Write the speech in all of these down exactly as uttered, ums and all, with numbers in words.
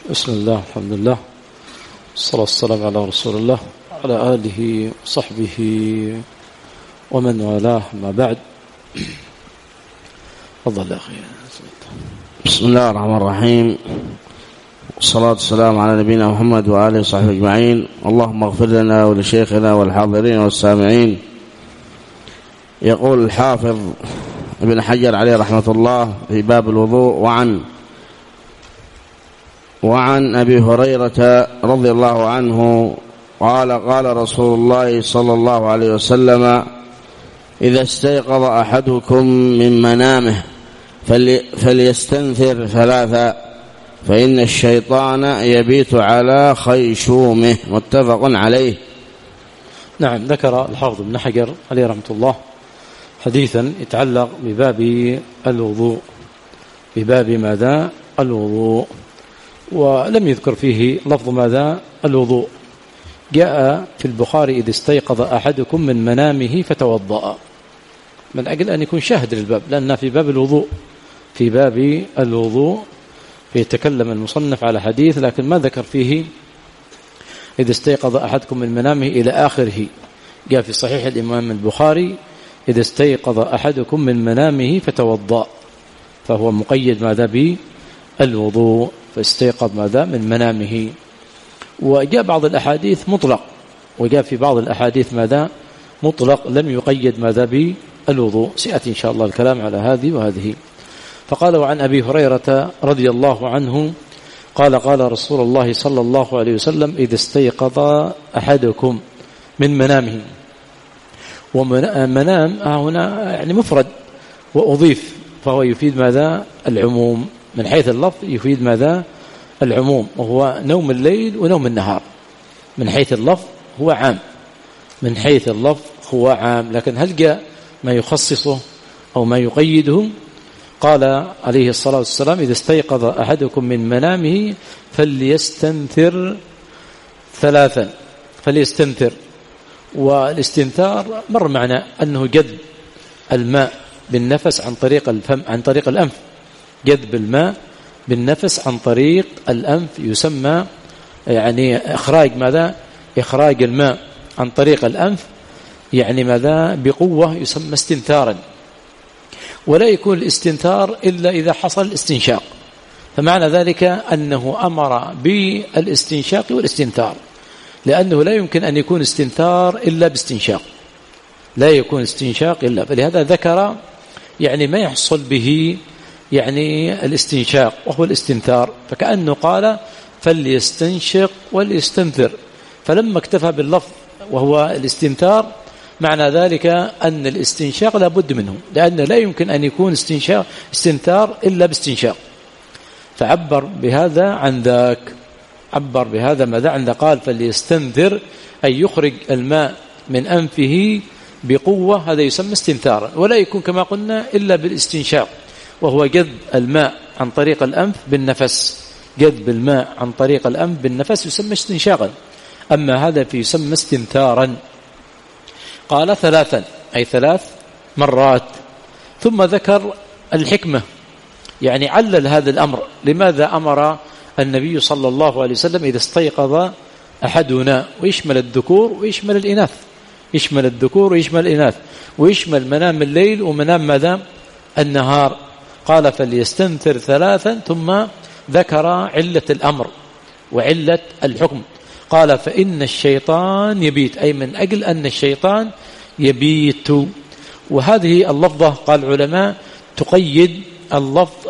بسم الله، الحمد لله، والصلاة والسلام على رسول الله وعلى آله وصحبه ومن والاه، ما بعد. تفضل يا أخي. بسم الله الرحمن الرحيم، والصلاة والسلام على نبينا محمد وآله وصحبه أجمعين. اللهم اغفر لنا ولشيخنا والحاضرين والسامعين. يقول الحافظ ابن حجر عليه رحمة الله في باب الوضوء: وعن وعن أبي هريرة رضي الله عنه قال: قال رسول الله صلى الله عليه وسلم: إذا استيقظ أحدكم من منامه فلي فليستنثر ثلاثا فإن الشيطان يبيت على خيشومه. متفق عليه. نعم، ذكر الحافظ ابن حجر عليه رحمة الله حديثا يتعلق بباب الوضوء، بباب ماذا؟ الوضوء، ولم يذكر فيه لفظ ماذا؟ الوضوء. جاء في البخاري: إذ استيقظ أحدكم من منامه فتوضأ، من أجل أن يكون شاهد للباب، لأن في باب الوضوء في باب الوضوء يتكلم المصنف على حديث، لكن ما ذكر فيه إذ استيقظ أحدكم من منامه إلى آخره. جاء في صحيح الإمام البخاري: إذ استيقظ أحدكم من منامه فتوضأ، فهو مقيد ماذا؟ بالوضوء، فاستيقظ ماذا؟ من منامه. وجاء بعض الأحاديث مطلق، وجاء في بعض الأحاديث ماذا؟ مطلق، لم يقيد ماذا؟ بالوضوء. سيأتي إن شاء الله الكلام على هذه وهذه. فقال: وعن أبي هريرة رضي الله عنه قال: قال رسول الله صلى الله عليه وسلم: إذا استيقظ أحدكم من منامه. ومنام هنا يعني مفرد وأضيف، فهو يفيد ماذا؟ العموم. من حيث اللفظ يفيد ماذا؟ العموم، وهو نوم الليل ونوم النهار. من حيث اللفظ هو عام، من حيث اللفظ هو عام، لكن هل جاء ما يخصصه أو ما يقيده؟ قال عليه الصلاة والسلام: إذا استيقظ أحدكم من منامه فليستنثر ثلاثا. فليستنثر، والاستنثار مر معنا أنه جذب الماء بالنفس عن طريق الفم، عن طريق الأنف. جذب الماء بالنفس عن طريق الأنف يسمى يعني إخراج ماذا؟ إخراج الماء عن طريق الأنف يعني ماذا؟ بقوة، يسمى استنثارا. ولا يكون الاستنثار إلا إذا حصل الاستنشاق، فمعنى ذلك أنه أمر بالاستنشاق والاستنثار، لأنه لا يمكن أن يكون استنثار إلا باستنشاق، لا يكون استنشاق إلا، فلهذا ذكر يعني ما يحصل به يعني الاستنشاق وهو الاستنثار، فكأنه قال: فليستنشق وليستنثر. فلما اكتفى باللفظ وهو الاستنثار، معنى ذلك أن الاستنشاق لا بد منه، لأن لا يمكن أن يكون استنشاق استنثار إلا باستنشاق، فعبر بهذا عن ذاك، عبر بهذا ماذا؟ عند قال فليستنثر، أي يخرج الماء من أنفه بقوة، هذا يسمى استنثارا. ولا يكون كما قلنا إلا بالاستنشاق، وهو جذب الماء عن طريق الأنف بالنفس. جذب الماء عن طريق الأنف بالنفس يسمى استنشاقا، أما هذا فيسمى استنثارا. قال ثلاثا، أي ثلاث مرات. ثم ذكر الحكمة، يعني علل هذا الأمر، لماذا أمر النبي صلى الله عليه وسلم إذا استيقظ أحدنا، ويشمل الذكور ويشمل الإناث، يشمل الذكور ويشمل الإناث، ويشمل منام الليل ومنام ماذا؟ النهار. قال فليستنثر ثلاثا، ثم ذكر علة الأمر وعلة الحكم. قال: فإن الشيطان يبيت، أي من أجل أن الشيطان يبيت. وهذه اللفظة قال العلماء تقيد اللفظ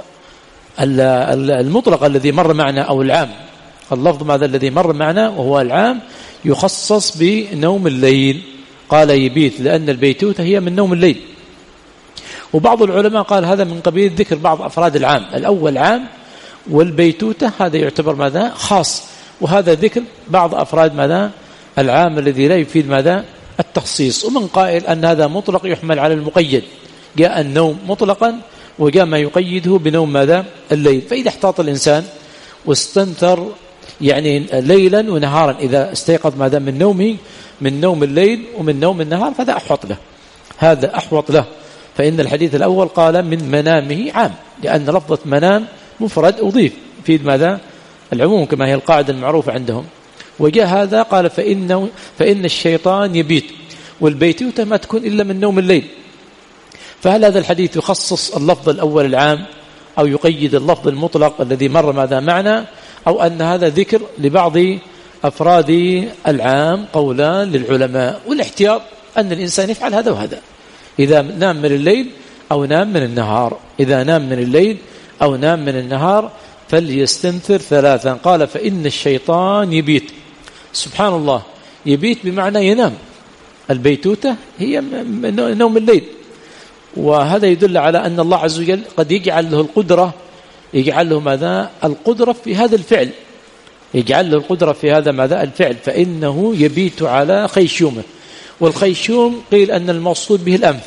المطلق الذي مر معنا أو العام. اللفظ ماذا الذي مر معنا وهو العام يخصص بنوم الليل، قال يبيت لأن البيتوتة هي من نوم الليل. وبعض العلماء قال هذا من قبيل ذكر بعض أفراد العام، الأول عام، والبيتوتة هذا يعتبر ماذا؟ خاص، وهذا ذكر بعض أفراد ماذا؟ العام الذي لا يفيد ماذا؟ التخصيص. ومن قائل أن هذا مطلق يحمل على المقيد، جاء النوم مطلقا وجاء ما يقيده بنوم ماذا؟ الليل. فإذا احتاط الإنسان واستنثر يعني ليلا ونهارا، إذا استيقظ ماذا؟ من نومه، من نوم الليل ومن نوم النهار، فهذا أحوط له، هذا أحوط له. فإن الحديث الأول قال من منامه عام، لأن لفظة منام مفرد أضيف، يفيد ماذا؟ العموم كما هي القاعدة المعروفة عندهم. وجاء هذا قال فإنه فإن الشيطان يبيت، والبيتوتة ما تكون إلا من نوم الليل. فهل هذا الحديث يخصص اللفظ الأول العام أو يقيد اللفظ المطلق الذي مر ماذا معنا، أو أن هذا ذكر لبعض أفراد العام؟ قولان للعلماء، والاحتياط أن الإنسان يفعل هذا وهذا، إذا نام من الليل أو نام من النهار، إذا نام من الليل أو نام من النهار فليستنثر ثلاثا. قال فإن الشيطان يبيت. سبحان الله، يبيت بمعنى ينام، البيتوتة هي نوم الليل، وهذا يدل على أن الله عز وجل قد يجعل له القدرة، يجعل له ماذا؟ القدرة في هذا الفعل، يجعل له القدرة في هذا ماذا؟ الفعل. فإنه يبيت على خيشومه، والخيشوم قيل أن المقصود به الأنف،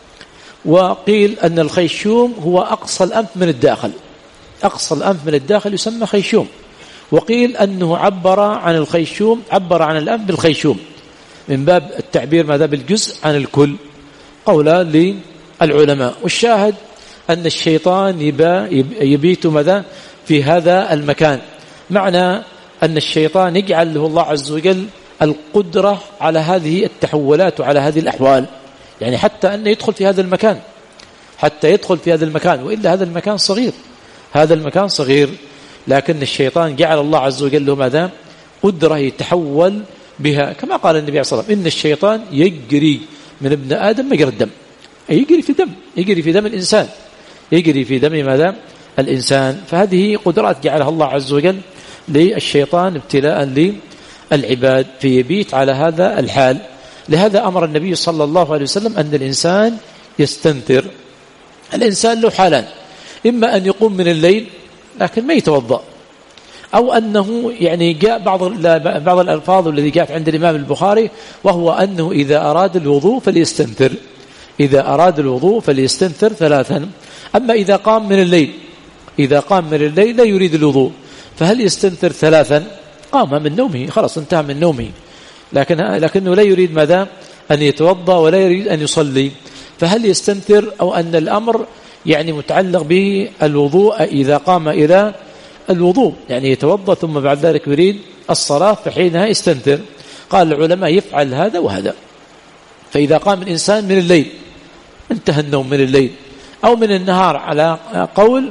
وقيل أن الخيشوم هو أقصى الأنف من الداخل، أقصى الأنف من الداخل يسمى خيشوم. وقيل أنه عبر عن الخيشوم، عبر عن الأنف بالخيشوم من باب التعبير ماذا؟ بالجزء عن الكل، قولا للعلماء. والشاهد أن الشيطان يبيت ماذا؟ في هذا المكان، معنى أن الشيطان يجعل له الله عز وجل القدرة على هذه التحولات وعلى هذه الأحوال، يعني حتى أن يدخل في هذا المكان، حتى يدخل في هذا المكان، وإلا هذا المكان صغير، هذا المكان صغير، لكن الشيطان جعل الله عز وجل له ماذا؟ قدرة يتحول بها، كما قال النبي صلى الله عليه وسلم إن الشيطان يجري من ابن آدم مجرى الدم، يجري في دم، يجري في دم الإنسان، يجري في دم ماذا؟ الإنسان. فهذه قدرات جعلها الله عز وجل للشيطان ابتلاء للعباد، فيبيت على هذا الحال. لهذا أمر النبي صلى الله عليه وسلم أن الإنسان يستنثر. الإنسان له حالان، إما أن يقوم من الليل لكن ما يتوضأ، أو أنه يعني جاء بعض بعض الألفاظ الذي جاءت عند الإمام البخاري، وهو أنه إذا أراد الوضوء فليستنثر، إذا أراد الوضوء فليستنثر ثلاثا. أما إذا قام من الليل، إذا قام من الليل لا يريد الوضوء، فهل يستنثر ثلاثا؟ قام من نومه، خلاص انتهى من نومه، لكن لكنه لا يريد ماذا؟ أن يتوضأ ولا يريد أن يصلي، فهل يستنثر؟ أو أن الأمر يعني متعلق بالوضوء، إذا قام إلى الوضوء يعني يتوضأ ثم بعد ذلك يريد الصلاة فحينها يستنثر. قال العلماء يفعل هذا وهذا. فإذا قام الإنسان من الليل انتهى النوم من الليل، أو من النهار على قول،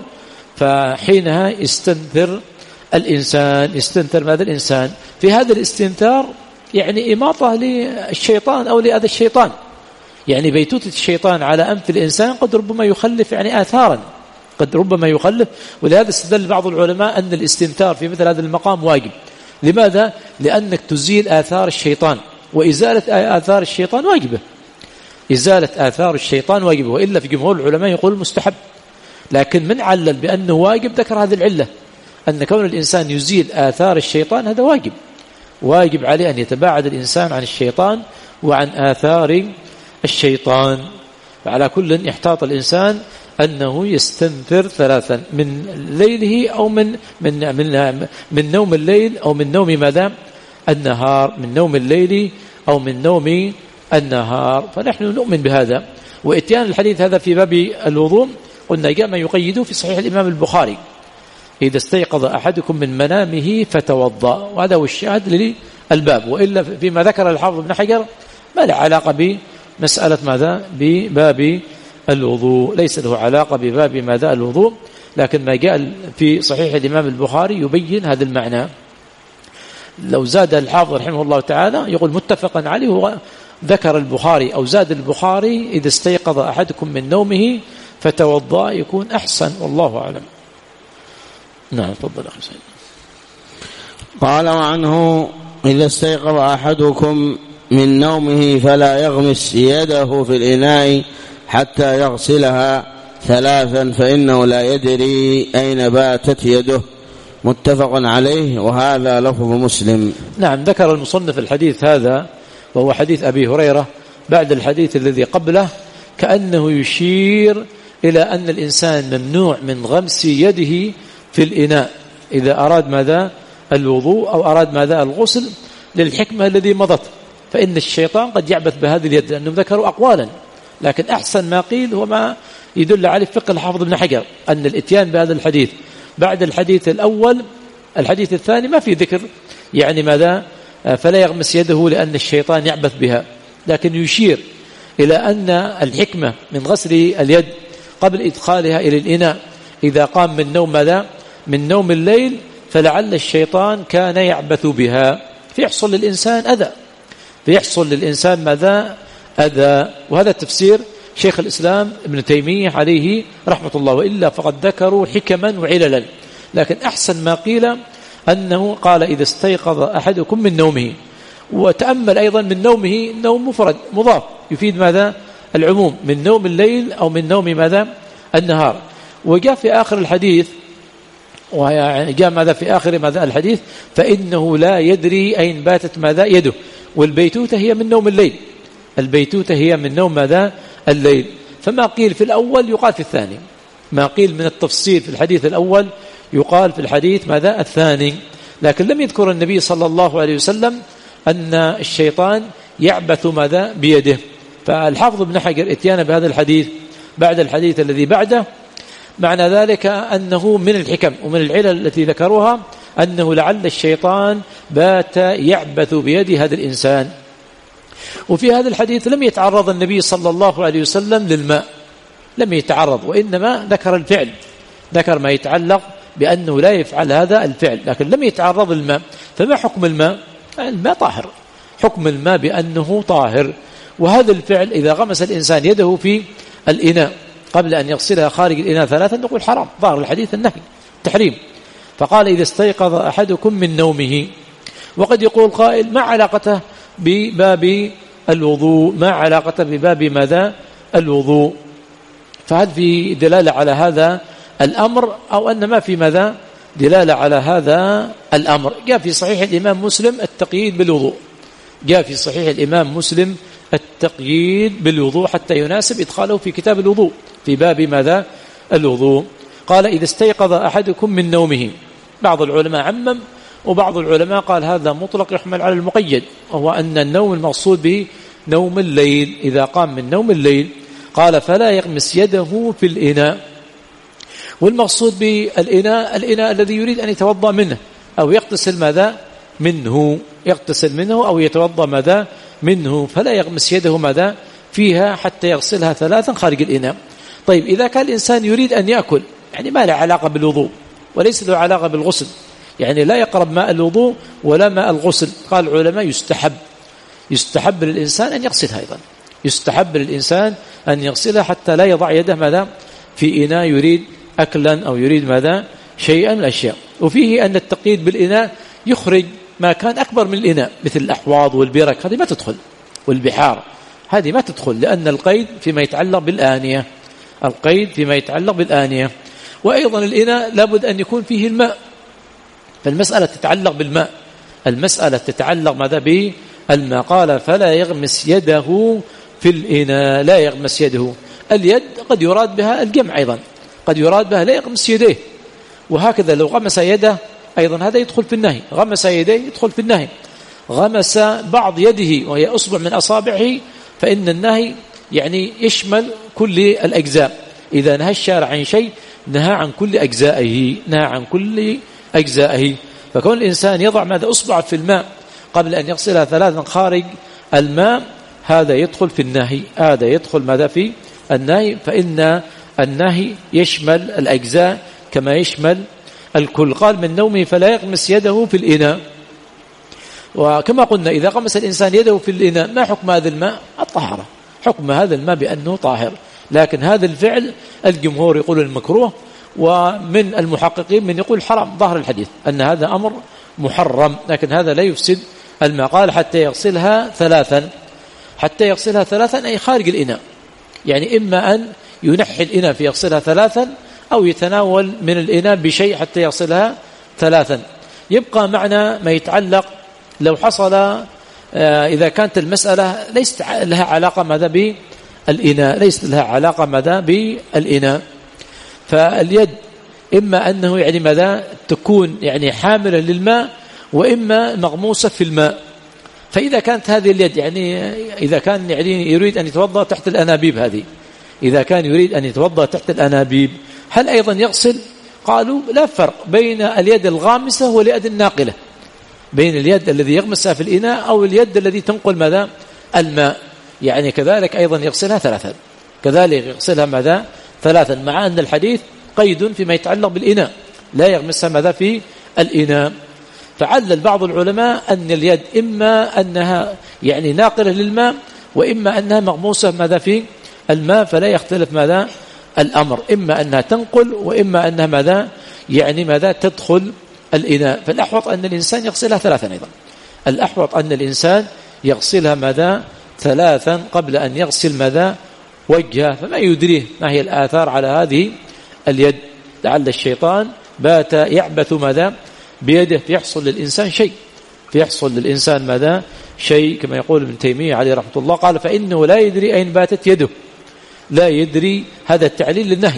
فحينها يستنثر الإنسان. يستنثر ماذا الإنسان؟ في هذا الاستنثار يعني إماطة للشيطان أو لأذى الشيطان، يعني بيتوتة الشيطان على أنف الإنسان قد ربما يخلف يعني آثارا، قد ربما يخلف. ولهذا استدل بعض العلماء أن الاستنثار في مثل هذا المقام واجب. لماذا؟ لأنك تزيل آثار الشيطان، وإزالة آثار الشيطان واجبة، إزالة آثار الشيطان واجبة، وإلا في جمهور العلماء يقول مستحب، لكن من علل بأنه واجب ذكر هذه العلة، أن كون الإنسان يزيل آثار الشيطان هذا واجب، واجب عليه أن يتباعد الإنسان عن الشيطان وعن آثار الشيطان. فعلى كل يحتاط الإنسان أنه يستنثر ثلاثا من ليله أو من من من من نوم الليل أو من نوم ماذا؟ النهار، من نوم الليل أو من نوم النهار. فنحن نؤمن بهذا. وإتيان الحديث هذا في باب الوضوء قلنا جاء ما يقيده في صحيح الإمام البخاري، إذا استيقظ أحدكم من منامه فتوضأ، وهذا هو الشاهد للباب. وإلا فيما ذكر الحافظ ابن حجر ما له علاقة بمسألة ماذا؟ بباب الوضوء، ليس له علاقة بباب ماذا؟ الوضوء، لكن ما جاء في صحيح الإمام البخاري يبين هذا المعنى. لو زاد الحافظ رحمه الله تعالى يقول متفقا عليه، هو ذكر البخاري أو زاد البخاري إذا استيقظ أحدكم من نومه فتوضأ، يكون أحسن، والله أعلم. نعم تفضل أخي سيد. قال عنه إذا استيقظ أحدكم من نومه فلا يغمس يده في الإناء حتى يغسلها ثلاثا فإنه لا يدري أين باتت يده، متفق عليه، وهذا لفظ مسلم. نعم، ذكر المصنف الحديث هذا وهو حديث أبي هريرة بعد الحديث الذي قبله، كأنه يشير إلى أن الإنسان ممنوع من غمس يده في الإناء إذا أراد ماذا؟ الوضوء أو أراد ماذا؟ الغسل، للحكمة الذي مضت، فإن الشيطان قد يعبث بهذه اليد، لأنهم ذكروا أقوالا، لكن أحسن ما قيل هو ما يدل عليه فقه الحافظ ابن حجر، أن الإتيان بهذا الحديث بعد الحديث الأول الحديث الثاني ما في ذكر يعني ماذا فلا يغمس يده لأن الشيطان يعبث بها، لكن يشير إلى أن الحكمة من غسل اليد قبل إدخالها إلى الإناء إذا قام من نوم ماذا من نوم الليل فلعل الشيطان كان يعبث بها فيحصل للإنسان أذى فيحصل للإنسان ماذا أذى. وهذا تفسير شيخ الإسلام ابن تيمية عليه رحمة الله، وإلا فقد ذكروا حكما وعللا، لكن أحسن ما قيل أنه قال إذا استيقظ أحدكم من نومه. وتأمل أيضا من نومه نوم مفرد مضاف يفيد ماذا العموم من نوم الليل أو من نوم ماذا النهار. وجاء في آخر الحديث وجاء ماذا في آخر ماذا الحديث فإنه لا يدري أين باتت ماذا يده، والبيتوتة هي من نوم الليل البيتوتة هي من نوم ماذا الليل. فما قيل في الأول يقال في الثاني، ما قيل من التفصيل في الحديث الأول يقال في الحديث ماذا الثاني. لكن لم يذكر النبي صلى الله عليه وسلم أن الشيطان يعبث ماذا بيده. فالحافظ ابن حجر اتيان بهذا الحديث بعد الحديث الذي بعده، معنى ذلك أنه من الحكم ومن العلل التي ذكروها أنه لعل الشيطان بات يعبث بيد هذا الإنسان. وفي هذا الحديث لم يتعرض النبي صلى الله عليه وسلم للماء، لم يتعرض، وإنما ذكر الفعل، ذكر ما يتعلق بأنه لا يفعل هذا الفعل، لكن لم يتعرض للماء. فما حكم الماء؟ الماء طاهر، حكم الماء بأنه طاهر. وهذا الفعل إذا غمس الإنسان يده في الإناء قبل أن يغسلها خارج الإناء ثلاثا نقول حرام، ظاهر الحديث النهي تحريم. فقال إذا استيقظ أحدكم من نومه. وقد يقول قائل ما علاقته بباب الوضوء، ما علاقته بباب ماذا الوضوء؟ فهل في دلالة على هذا الأمر أو أن ما في ماذا دلالة على هذا الأمر؟ جاء في صحيح الإمام مسلم التقييد بالوضوء، جاء في صحيح الإمام مسلم التقييد بالوضوء حتى يناسب إدخاله في كتاب الوضوء في باب ماذا الوضوء. قال إذا استيقظ أحدكم من نومه. بعض العلماء عمم وبعض العلماء قال هذا مطلق يحمل على المقيد، وهو أن النوم المقصود به نوم الليل إذا قام من نوم الليل. قال فلا يغمس يده في الإناء، والمقصود بالإناء الإناء الذي يريد أن يتوضأ منه أو يغتسل ماذا منه، يغتسل منه أو يتوضأ ماذا منه، فلا يغمس يده ماذا فيها حتى يغسلها ثلاثا خارج الإناء. طيب إذا كان الإنسان يريد أن يأكل يعني ما له علاقة بالوضوء وليس له علاقة بالغسل، يعني لا يقرب ماء الوضوء ولا ماء الغسل، قال العلماء يستحب يستحب للإنسان أن يغسلها أيضا، يستحب للإنسان أن يغسلها حتى لا يضع يده ماذا في إناء يريد أكلا أو يريد ماذا شيئا من الأشياء. وفيه أن التقييد بالإناء يخرج ما كان أكبر من الإناء مثل الأحواض والبرك، هذه ما تدخل، والبحار هذه ما تدخل، لأن القيد فيما يتعلق بالآنية، القيد فيما يتعلق بالآنية. وأيضا الإناء لابد أن يكون فيه الماء، فالمسألة تتعلق بالماء، المسألة تتعلق ماذا بالماء. قال فلا يغمس يده في الإناء، لا يغمس يده. اليد قد يراد بها الجمع أيضا، قد يراد بها لا يغمس يديه، وهكذا لو غمس يده أيضا هذا يدخل في النهي، غمس يديه يدخل في النهي. غمس بعض يده وهي أصبع من أصابعه فإن النهي يعني يشمل كل الأجزاء، إذا نهى الشارع عن شيء نهى عن كل أجزائه، نهى عن كل أجزائه. فكون الإنسان يضع ماذا أصبع في الماء قبل أن يغسلها ثلاثا خارج الماء هذا يدخل في النهي، هذا يدخل ماذا في النهي، فإن النهي يشمل الأجزاء كما يشمل الكل. قال من نومه فلا يغمس يده في الإناء. وكما قلنا إذا غمس الإنسان يده في الإناء ما حكم هذا الماء؟ الطهارة، حكم هذا الماء بأنه طاهر. لكن هذا الفعل الجمهور يقول المكروه، ومن المحققين من يقول حرام، ظاهر الحديث أن هذا أمر محرم، لكن هذا لا يفسد الماء. قال حتى يغسلها ثلاثا، حتى يغسلها ثلاثا أي خارج الإناء، يعني إما أن ينحي الإناء فيغسلها ثلاثا أو يتناول من الإناء بشيء حتى يغسلها ثلاثا. يبقى معنا ما يتعلق لو حصل إذا كانت المسألة ليست لها علاقة ماذا بالإناء، ليست لها علاقة ماذا بالإناء، فاليد إما أنه يعني ماذا تكون يعني حاملا للماء وإما مغموسة في الماء. فإذا كانت هذه اليد يعني إذا كان يعني يريد أن يتوضأ تحت الأنابيب، هذه إذا كان يريد أن يتوضأ تحت الأنابيب هل أيضا يغسل قالوا لا فرق بين اليد الغامسة واليد الناقلة، بين اليد الذي يغمسها في الإناء أو اليد الذي تنقل ماذا الماء، يعني كذلك أيضا يغسلها ثلاثا، كذلك يغسلها ماذا ثلاثا، مع أن الحديث قيد فيما يتعلق بالإناء، لا يغمسها ماذا في الإناء. فعلل بعض العلماء أن اليد إما أنها يعني ناقلة للماء وإما أنها مغموسة ماذا في الماء، فلا يختلف ماذا الأمر، إما أنها تنقل وإما أنها ماذا يعني ماذا تدخل الإناء. فالأحوط أن الإنسان يغسلها ثلاثا، أيضا الأحوط أن الإنسان يغسلها ماذا ثلاثا قبل أن يغسل ماذا وجهه، فما يدريه ما هي الآثار على هذه اليد، لعل الشيطان بات يعبث ماذا بيده فيحصل للإنسان شيء، فيحصل للإنسان ماذا شيء، كما يقول ابن تيمية عليه رحمة الله قال فإنه لا يدري أين باتت يده، لا يدري. هذا التعليل للنهي.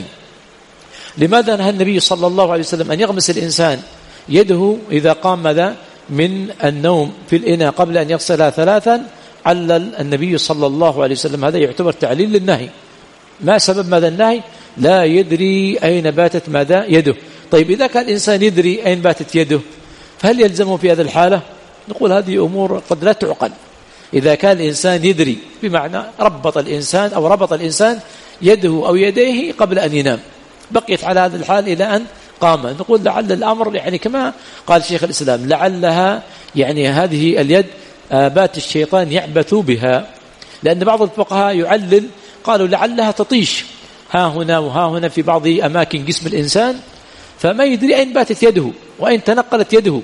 لماذا نهى النبي صلى الله عليه وسلم أن يغمس الإنسان يده إذا قام ماذا من النوم في الإناء قبل أن يغسلها ثلاثا؟ علل النبي صلى الله عليه وسلم هذا يعتبر تعليل للنهي. ما سبب ماذا النهي؟ لا يدري أين باتت ماذا يده. طيب إذا كان الإنسان يدري أين باتت يده فهل يلزمه في هذه الحالة؟ نقول هذه أمور قد لا تعقل. إذا كان الإنسان يدري بمعنى ربط الإنسان أو ربط الإنسان يده أو يديه قبل أن ينام، بقيت على هذا الحال إلى أن قام، نقول لعل الأمر يعني كما قال شيخ الإسلام لعلها يعني هذه اليد بات الشيطان يعبث بها، لأن بعض الفقهاء يعلل قالوا لعلها تطيش ها هنا وها هنا في بعض أماكن جسم الإنسان، فما يدري أين باتت يده وأين تنقلت يده،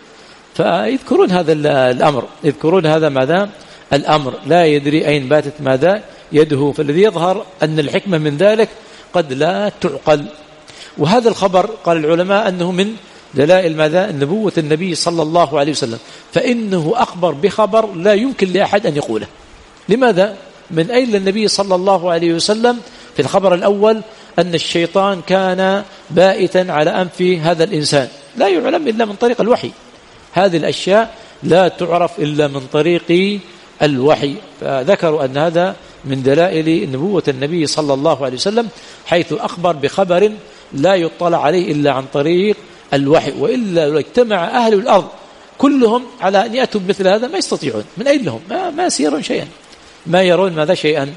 فيذكرون هذا الأمر، يذكرون هذا ماذا الأمر، لا يدري أين باتت ماذا يده. فالذي يظهر أن الحكمة من ذلك قد لا تعقل. وهذا الخبر قال العلماء أنه من دلائل ماذا نبوة النبي صلى الله عليه وسلم، فإنه أخبر بخبر لا يمكن لأحد أن يقوله. لماذا؟ من أين النبي صلى الله عليه وسلم في الخبر الأول أن الشيطان كان بائتا على أنف هذا الإنسان، لا يعلم إلا من طريق الوحي، هذه الأشياء لا تعرف إلا من طريق الوحي، فذكروا أن هذا من دلائل نبوة النبي صلى الله عليه وسلم، حيث أخبر بخبر لا يطلع عليه إلا عن طريق الوحي، وإلا لو اجتمع أهل الأرض كلهم على أن يأتوا بمثل هذا ما يستطيعون، من أين لهم؟ ما, ما يسيرون شيئا، ما يرون ماذا شيئا.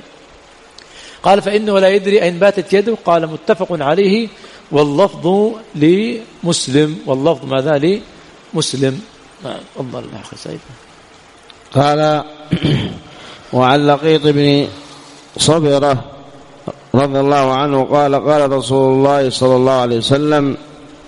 قال فإنه لا يدري أين باتت يده، قال متفق عليه، واللفظ لمسلم، واللفظ ماذا لمسلم. الله الله خسيت. قال وعن لقيط بن صبرة رضي الله عنه قال قال رسول الله صلى الله عليه وسلم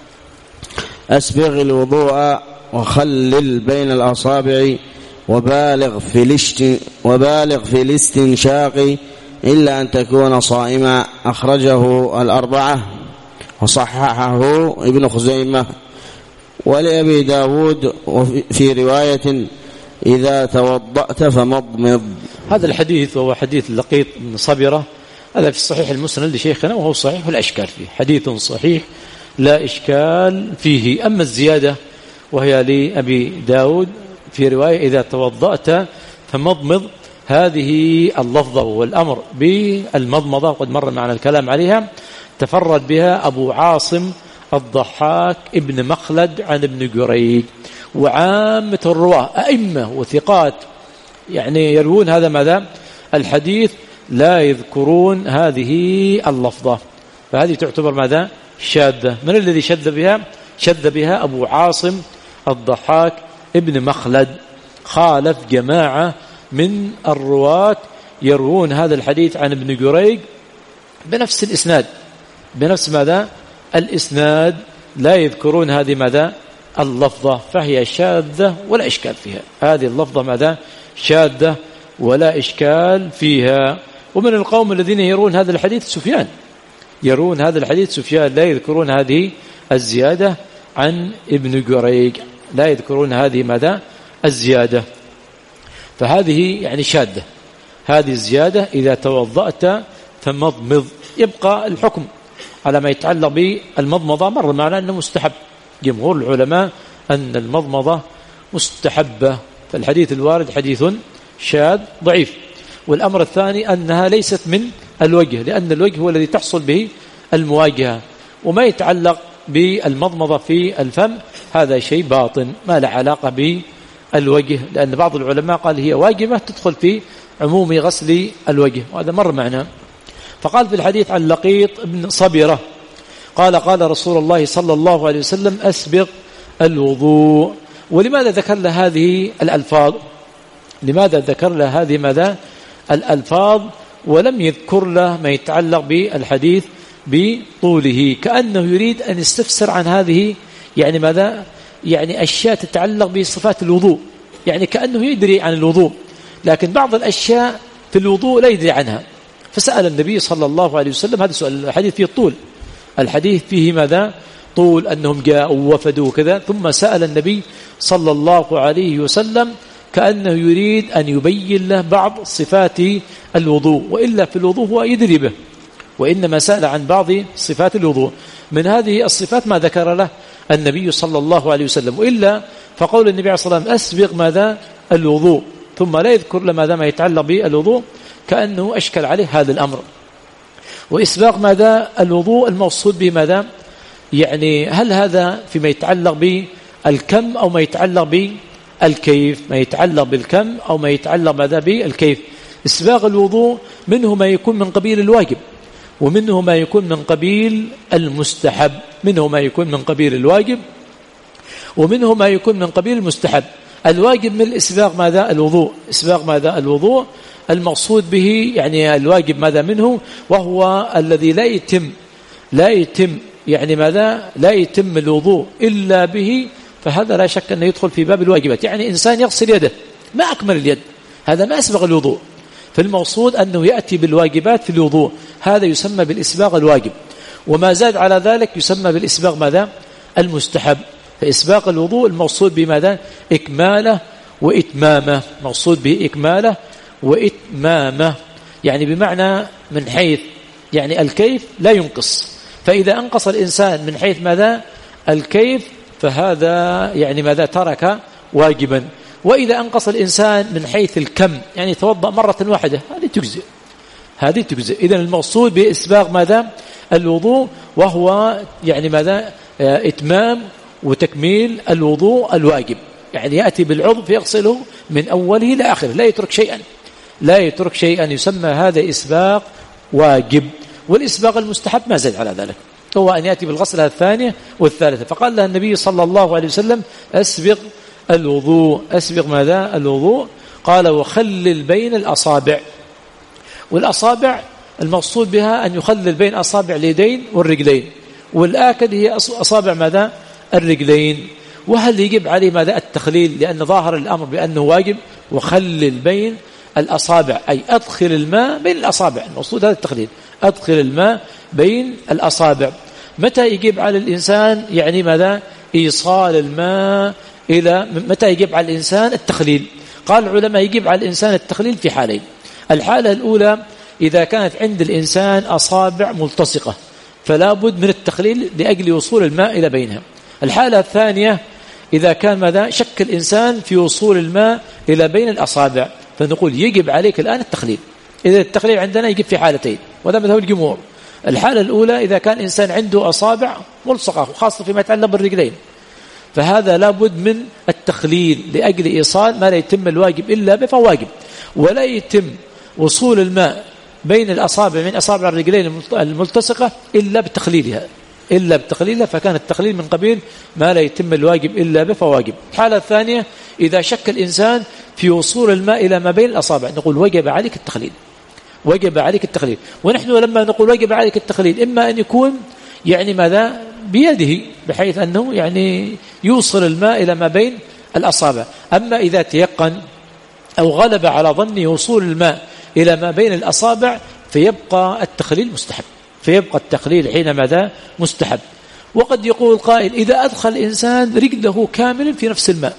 أسبغ الوضوء وخلل بين الأصابع وبالغ في الاشت وبالغ في الاستنشاق إلا أن تكون صائما. أخرجه الأربعة وصححه ابن خزيمة. ولأبي داود في رواية إذا توضأت فمضمض. هذا الحديث وهو حديث لقيط بن صبرة، هذا في الصحيح المسند لشيخنا وهو صحيح ولا إشكال فيه، حديث صحيح لا إشكال فيه. أما الزيادة وهي لأبي داود في رواية إذا توضأت فمضمض، هذه اللفظة والأمر بالمضمضة وقد مر معنا الكلام عليها، تفرد بها أبو عاصم الضحاك ابن مخلد عن ابن جريج، وعامة الرواة أئمة وثقات يعني يروون هذا ماذا الحديث لا يذكرون هذه اللفظة، فهذه تعتبر ماذا شاذة. من الذي شذ بها؟ شذ بها أبو عاصم الضحاك ابن مخلد، خالف جماعة من الرواة يروون هذا الحديث عن ابن جريج بنفس الإسناد، بنفس ماذا الإسناد، لا يذكرون هذه ماذا اللفظة، فهي شاذة ولا إشكال فيها. هذه اللفظة ماذا شاذة ولا إشكال فيها. ومن القوم الذين يرون هذا الحديث سفيان، يرون هذا الحديث سفيان، لا يذكرون هذه الزيادة عن ابن جريج، لا يذكرون هذه ماذا الزيادة، فهذه يعني شاذة. هذه الزيادة إذا توضأت فمضمض. يبقى الحكم على ما يتعلق بالمضمضة، مر معنا أنه مستحب، جمهور العلماء أن المضمضة مستحبة، فالحديث الوارد حديث شاذ ضعيف. والأمر الثاني أنها ليست من الوجه، لأن الوجه هو الذي تحصل به المواجهة، وما يتعلق بالمضمضة في الفم هذا شيء باطن ما له علاقة بالوجه، لأن بعض العلماء قال هي واجبة تدخل في عموم غسل الوجه، وهذا مر معنا. فقال في الحديث عن لقيط بن صبرة قال قال رسول الله صلى الله عليه وسلم أسبغ الوضوء. ولماذا ذكر له هذه الألفاظ؟ لماذا ذكر له هذه ماذا الألفاظ ولم يذكر له ما يتعلق بالحديث بطوله؟ كأنه يريد أن يستفسر عن هذه يعني ماذا يعني أشياء تتعلق بصفات الوضوء، يعني كأنه يدري عن الوضوء لكن بعض الأشياء في الوضوء لا يدري عنها. فسأل النبي صلى الله عليه وسلم، هذا سؤال الحديث فيه طول، الحديث فيه ماذا طول أنهم جاءوا وفدوا كذا، ثم سأل النبي صلى الله عليه وسلم كأنه يريد أن يبين له بعض صفات الوضوء، وإلا في الوضوء هو يدري به، وإنما سأل عن بعض صفات الوضوء. من هذه الصفات ما ذكر له النبي صلى الله عليه وسلم، وإلا فقول النبي عليه الصلاة والسلام أسبغ ماذا الوضوء ثم لا يذكر له ماذا ما يتعلق بالوضوء كأنه أشكل عليه هذا الأمر. وإسباغ ماذا الوضوء المقصود به ماذا يعني هل هذا فيما يتعلق بالكم أو ما يتعلق بالكيف؟ ما يتعلق بالكم أو ما يتعلق ماذا بالكيف. إسباغ الوضوء منه ما يكون من قبيل الواجب، ومنه ما يكون من قبيل المستحب، منه ما يكون من قبيل الواجب ومنه ما يكون من قبيل المستحب. الواجب من الإسباغ ماذا الوضوء، إسباغ ماذا الوضوء المقصود به يعني الواجب ماذا منه وهو الذي لا يتم لا يتم يعني ماذا لا يتم الوضوء إلا به، فهذا لا شك أنه يدخل في باب الواجبات. يعني إنسان يغسل يده ما أكمل اليد، هذا ما أسبغ الوضوء، فالمقصود أنه يأتي بالواجبات في الوضوء، هذا يسمى بالإسباغ الواجب، وما زاد على ذلك يسمى بالإسباغ ماذا المستحب. فإسباغ الوضوء المقصود بماذا إكماله وإتمامه، مقصود به إكماله وإتمامه، يعني بمعنى من حيث يعني الكيف لا ينقص، فإذا أنقص الإنسان من حيث ماذا الكيف فهذا يعني ماذا ترك واجبا، وإذا أنقص الإنسان من حيث الكم يعني توضأ مرة واحدة هذه تجزئ هذه تجزئ. إذن المقصود بإسباغ ماذا الوضوء وهو يعني ماذا إتمام وتكميل الوضوء الواجب، يعني يأتي بالعضو فيغسله من أوله إلى آخره لا يترك شيئا لا يترك شيئا يسمى هذا إسباغ واجب. والإسباغ المستحب ما زاد على ذلك هو أن يأتي بالغسلة الثانية والثالثة. فقال له النبي صلى الله عليه وسلم أسبغ الوضوء، أسبغ ماذا الوضوء، قال وخلل بين الأصابع. والأصابع المقصود بها أن يخلل بين أصابع اليدين والرجلين، والآكد هي أصابع ماذا الرجلين. وهل يجب عليه ماذا التخليل لأن ظاهر الأمر بأنه واجب، وخلل بين الأصابع أي أدخل الماء بين الأصابع، المقصود هذا التخليل أدخل الماء بين الأصابع. متى يجب على الإنسان يعني ماذا إيصال الماء إلى متى يجب على الإنسان التخليل؟ قال العلماء يجب على الإنسان التخليل في حالين. الحالة الأولى إذا كانت عند الإنسان أصابع ملتصقة فلا بد من التخليل لأجل وصول الماء إلى بينها. الحالة الثانية إذا كان ماذا شك الإنسان في وصول الماء إلى بين الأصابع فنقول يجب عليك الآن التخليل. إذا التخليل عندنا يجب في حالتين وهذا مذهب الجمهور. الحالة الأولى إذا كان إنسان عنده أصابع ملصقة وخاصة فيما يتعلق بالرجلين فهذا لابد من التخليل لأجل إيصال ما لا يتم الواجب إلا به فواجب، ولا يتم وصول الماء بين الأصابع من أصابع الرجلين الملتصقة إلا بتخليلها إلا بتخليلها فكان التخليل من قبيل ما لا يتم الواجب إلا به فواجب. الحالة الثانية إذا شك الإنسان في وصول الماء إلى ما بين الأصابع نقول وجب عليك التخليل وجب عليك التخليل. ونحن لما نقول وجب عليك التخليل إما أن يكون يعني ماذا بيده بحيث أنه يعني يوصل الماء إلى ما بين الأصابع، أما إذا تيقن أو غلب على ظنه وصول الماء إلى ما بين الأصابع فيبقى التخليل مستحب فيبقى التخليل حين ماذا مستحب. وقد يقول قائل إذا أدخل الإنسان رجله كاملا في نفس الماء،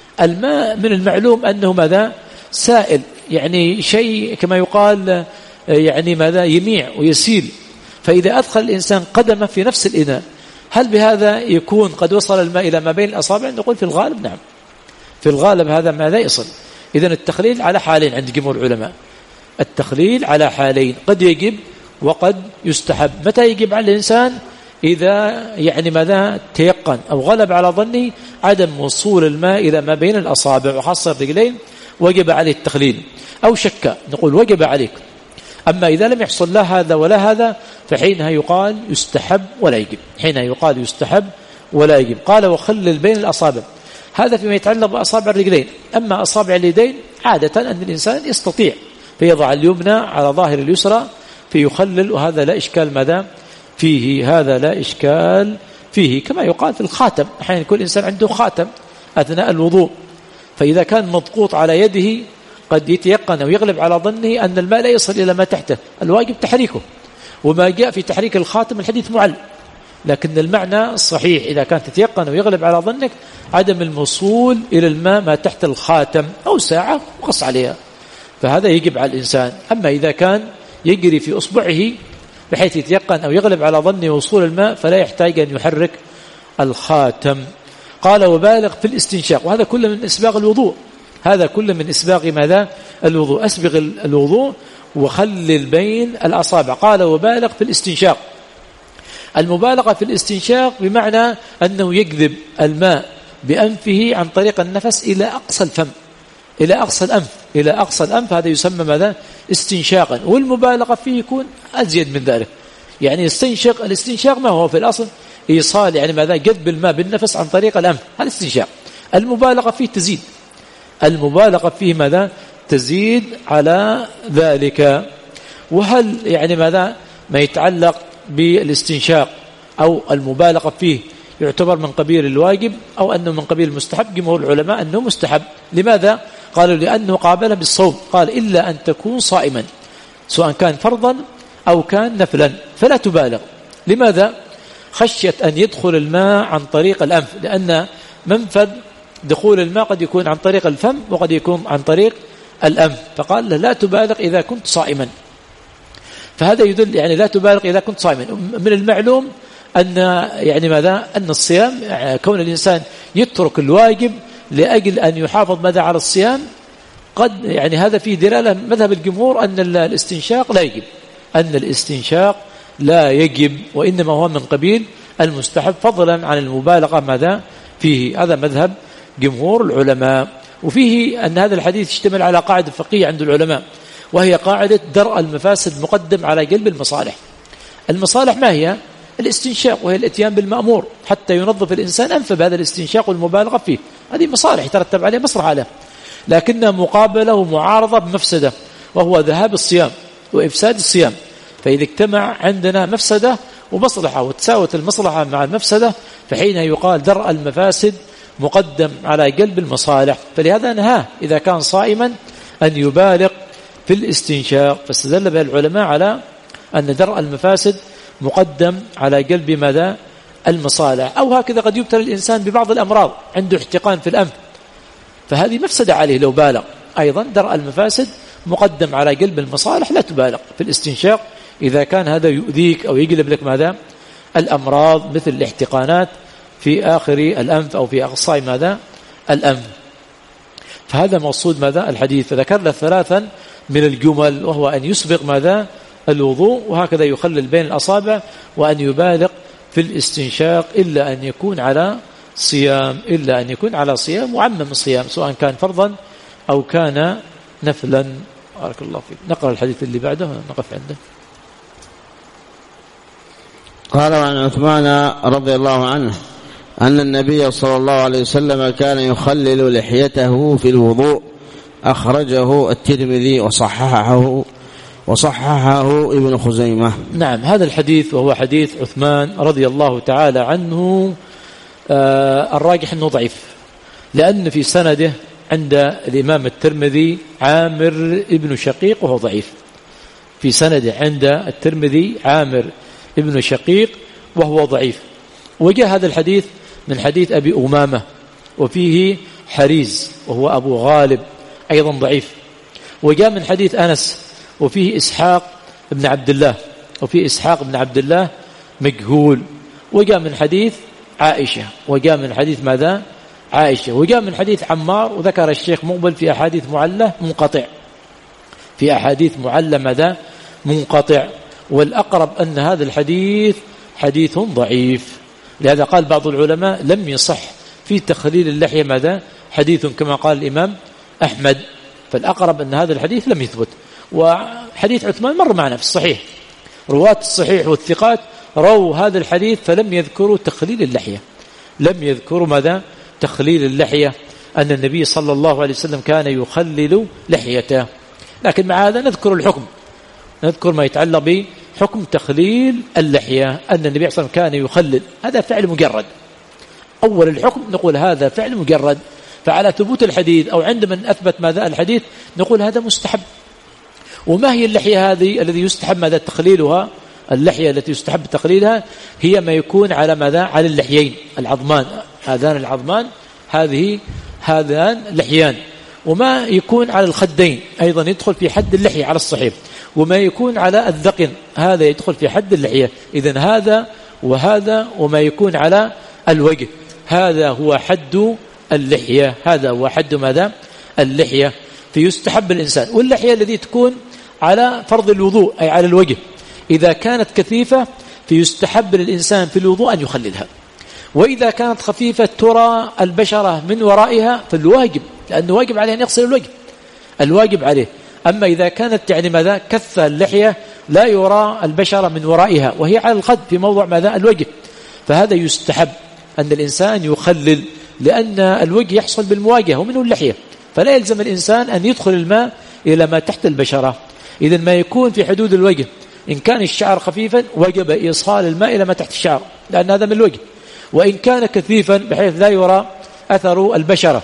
الماء من المعلوم أنه ماذا سائل يعني شيء كما يقال يعني ماذا يميع ويسيل، فإذا أدخل الإنسان قدمه في نفس الإناء هل بهذا يكون قد وصل الماء إلى ما بين الأصابع؟ نقول في الغالب نعم في الغالب هذا ماذا يصل. إذن التخليل على حالين عند جمهور العلماء، التخليل على حالين قد يجب وقد يستحب. متى يجب على الإنسان؟ إذا يعني ماذا تيقن أو غلب على ظنه عدم وصول الماء إلى ما بين الأصابع وخاصة الرجلين وجب عليه التخليل، أو شك نقول وجب عليك. أما إذا لم يحصل لا هذا ولا هذا فحينها يقال يستحب ولا يجب، حينها يقال يستحب ولا يجب. قال وخلل بين الأصابع، هذا فيما يتعلق بأصابع الرجلين. أما أصابع اليدين عادة أن الإنسان يستطيع فيضع اليمنى على ظاهر اليسرى فيخلل، وهذا لا إشكال ماذا فيه، هذا لا إشكال فيه. كما يقال في الخاتم، أحيانا كل إنسان عنده خاتم أثناء الوضوء، فإذا كان مضغوط على يده قد يتيقن أو يغلب على ظنه أن الماء لا يصل إلى ما تحته، الواجب تحريكه. وما جاء في تحريك الخاتم الحديث معل، لكن المعنى الصحيح إذا كان تتيقن ويغلب على ظنك عدم الوصول إلى الماء ما تحت الخاتم أو ساعة وقص عليها، فهذا يجب على الإنسان. أما إذا كان يجري في أصبعه بحيث يتيقن أو يغلب على ظنه وصول الماء فلا يحتاج أن يحرك الخاتم. قال وبالغ في الاستنشاق، وهذا كله من إسباغ الوضوء، هذا كله من إسباغ ماذا الوضوء، أسبغ الوضوء وخلل بين الأصابع. قال وبالغ في الاستنشاق، المبالغة في الاستنشاق بمعنى أنه يجذب الماء بأنفه عن طريق النفس إلى أقصى الفم، إلى أقصى الأنف، إلى أقصى الأنف، هذا يسمى ماذا استنشاقا. والمبالغة فيه يكون أزيد من ذلك، يعني يستنشق. الاستنشاق ما هو في الأصل إيصال يعني ماذا جذب الماء بالنفس عن طريق الأنف، هذا استنشاق. المبالغة فيه تزيد، المبالغة فيه ماذا تزيد على ذلك. وهل يعني ماذا ما يتعلق بالاستنشاق أو المبالغة فيه يعتبر من قبيل الواجب أو أنه من قبيل المستحب؟ جمهور العلماء أنه مستحب. لماذا؟ قالوا لأنه قابل بالصوم، قال إلا أن تكون صائما، سواء كان فرضا أو كان نفلا فلا تبالغ. لماذا؟ خشية أن يدخل الماء عن طريق الأنف، لأن منفذ دخول الماء قد يكون عن طريق الفم وقد يكون عن طريق الأنف، فقال لا تبالغ إذا كنت صائما. فهذا يدل يعني لا تبالغ إذا كنت صائما. من المعلوم أن يعني ماذا أن الصيام يعني كون الإنسان يترك الواجب لأجل أن يحافظ ماذا على الصيام، قد يعني هذا فيه دلالة مذهب الجمهور أن الاستنشاق لا يجب، أن الاستنشاق لا يجب وإنما هو من قبيل المستحب فضلا عن المبالغة ماذا فيه. هذا مذهب جمهور العلماء. وفيه أن هذا الحديث يشتمل على قاعدة فقهية عند العلماء، وهي قاعدة درء المفاسد مقدم على جلب المصالح. المصالح ما هي؟ الاستنشاق، وهي الاتيان بالمأمور حتى ينظف الإنسان أنفه بهذا الاستنشاق والمبالغة فيه، هذه مصالح يترتب عليه مصلحة له، لكنها مقابلة ومعارضة بمفسدة وهو ذهاب الصيام وإفساد الصيام. فإذا اجتمع عندنا مفسدة ومصلحة وتساوت المصلحة مع المفسدة فحينها يقال درء المفاسد مقدم على جلب المصالح. فلهذا نهاه إذا كان صائما أن يبالغ في الاستنشاق، فاستدل به العلماء على أن درء المفاسد مقدم على جلب ماذا المصالح. أو هكذا قد يبتلى الإنسان ببعض الأمراض، عنده احتقان في الأنف، فهذه مفسدة عليه لو بالغ. أيضا درء المفاسد مقدم على جلب المصالح، لا تبالغ في الاستنشاق إذا كان هذا يؤذيك أو يجلب لك ماذا الأمراض مثل الاحتقانات في آخر الأنف أو في أقصى ماذا الأنف. فهذا مقصود ماذا الحديث. فذكرنا ثلاثا من الجمل، وهو أن يسبق ماذا الوضوء، وهكذا يخلل بين الأصابع، وأن يبالغ في الاستنشاق إلا أن يكون على صيام، إلا أن يكون على صيام وعمم الصيام سواء كان فرضا أو كان نفلا. بارك الله فيك. نقرأ الحديث اللي بعده نقف عنده. قال عن عثمان رضي الله عنه أن النبي صلى الله عليه وسلم كان يخلل لحيته في الوضوء، أخرجه الترمذي وصححه وصححه ابن خزيمة. نعم، هذا الحديث وهو حديث عثمان رضي الله تعالى عنه آه الراجح أنه ضعيف، لأن في سنده عند الإمام الترمذي عامر ابن شقيق وهو ضعيف. في سنده عند الترمذي عامر ابن شقيق وهو ضعيف. وجاء هذا الحديث من حديث أبي أمامة وفيه حريز وهو أبو غالب أيضا ضعيف. وجاء من حديث أنس وفيه إسحاق بن عبد الله وفيه إسحاق بن عبد الله مجهول. وجاء من حديث عائشة وجاء من حديث ماذا عائشة وجاء من حديث عمار. وذكر الشيخ مقبل في أحاديث معلة منقطع في أحاديث معلة ماذا منقطع. والأقرب أن هذا الحديث حديث ضعيف. لهذا قال بعض العلماء لم يصح في تخليل اللحية ماذا حديث كما قال الإمام أحمد، فالأقرب أن هذا الحديث لم يثبت. وحديث عثمان مر معنا في الصحيح، رواة الصحيح والثقات رووا هذا الحديث فلم يذكروا تخليل اللحية، لم يذكروا ماذا تخليل اللحية، أن النبي صلى الله عليه وسلم كان يخلل لحيته. لكن مع هذا نذكر الحكم، نذكر ما يتعلق بحكم تخليل اللحية، أن النبي صلى الله عليه وسلم كان يخلل، هذا فعل مجرد. أول الحكم نقول هذا فعل مجرد، فعلى ثبوت الحديث أو عندما أثبت ماذا الحديث نقول هذا مستحب. وما هي اللحية هذه الذي يستحب ماذا تخليلها؟ اللحية التي يستحب تقليلها هي ما يكون على ماذا على اللحيين العظمان، هذان العظمان هذه هذان لحيان، وما يكون على الخدين أيضا يدخل في حد اللحية على الصحيح، وما يكون على الذقن هذا يدخل في حد اللحية. إذن هذا وهذا وما يكون على الوجه هذا هو حد اللحية، هذا هو حد ماذا اللحية. فيستحب الإنسان، واللحية التي تكون على فرض الوضوء أي على الوجه إذا كانت كثيفة فيستحب للإنسان في الوضوء أن يخللها، وإذا كانت خفيفة ترى البشرة من ورائها فالواجب، لأنه واجب عليه أن يغسل الوجه، الواجب عليه. أما إذا كانت يعني ماذا كثة اللحية لا يرى البشرة من ورائها وهي على الخد في موضع ماذا الوجه، فهذا يستحب أن الإنسان يخلل، لأن الوجه يحصل بالمواجهة ومنه اللحية، فلا يلزم الإنسان أن يدخل الماء إلى ما تحت البشرة. إذن ما يكون في حدود الوجه، إن كان الشعر خفيفا وجب إيصال الماء إلى ما تحت الشعر لأن هذا من الوجه، وإن كان كثيفا بحيث لا يرى أثر البشرة،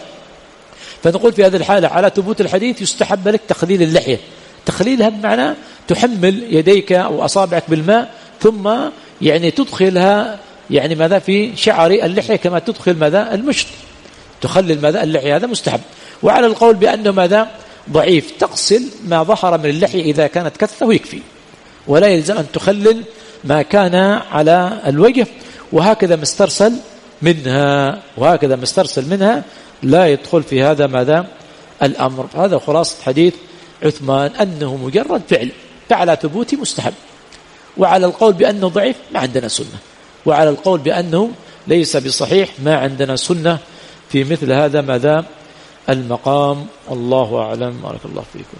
فنقول في هذه الحالة على ثبوت الحديث يستحب لك تخليل اللحية. تخليلها بمعنى تحمل يديك أو أصابعك بالماء ثم يعني تدخلها يعني ماذا في شعر اللحية كما تدخل ماذا المشط، تخلل ماذا اللحية، هذا مستحب. وعلى القول بأنه ماذا ضعيف تغسل ما ظهر من اللحية إذا كانت كثة ويكفي، ولا يلزم أن تخلل ما كان على الوجه، وهكذا مسترسل منها وهكذا مسترسل منها لا يدخل في هذا ماذا الأمر. هذا خلاصة حديث عثمان أنه مجرد فعل، فعلى ثبوت مستحب. وعلى القول بأنه ضعيف ما عندنا سنة، وعلى القول بأنه ليس بصحيح ما عندنا سنة في مثل هذا ماذا المقام. الله أعلم. بارك الله فيكم.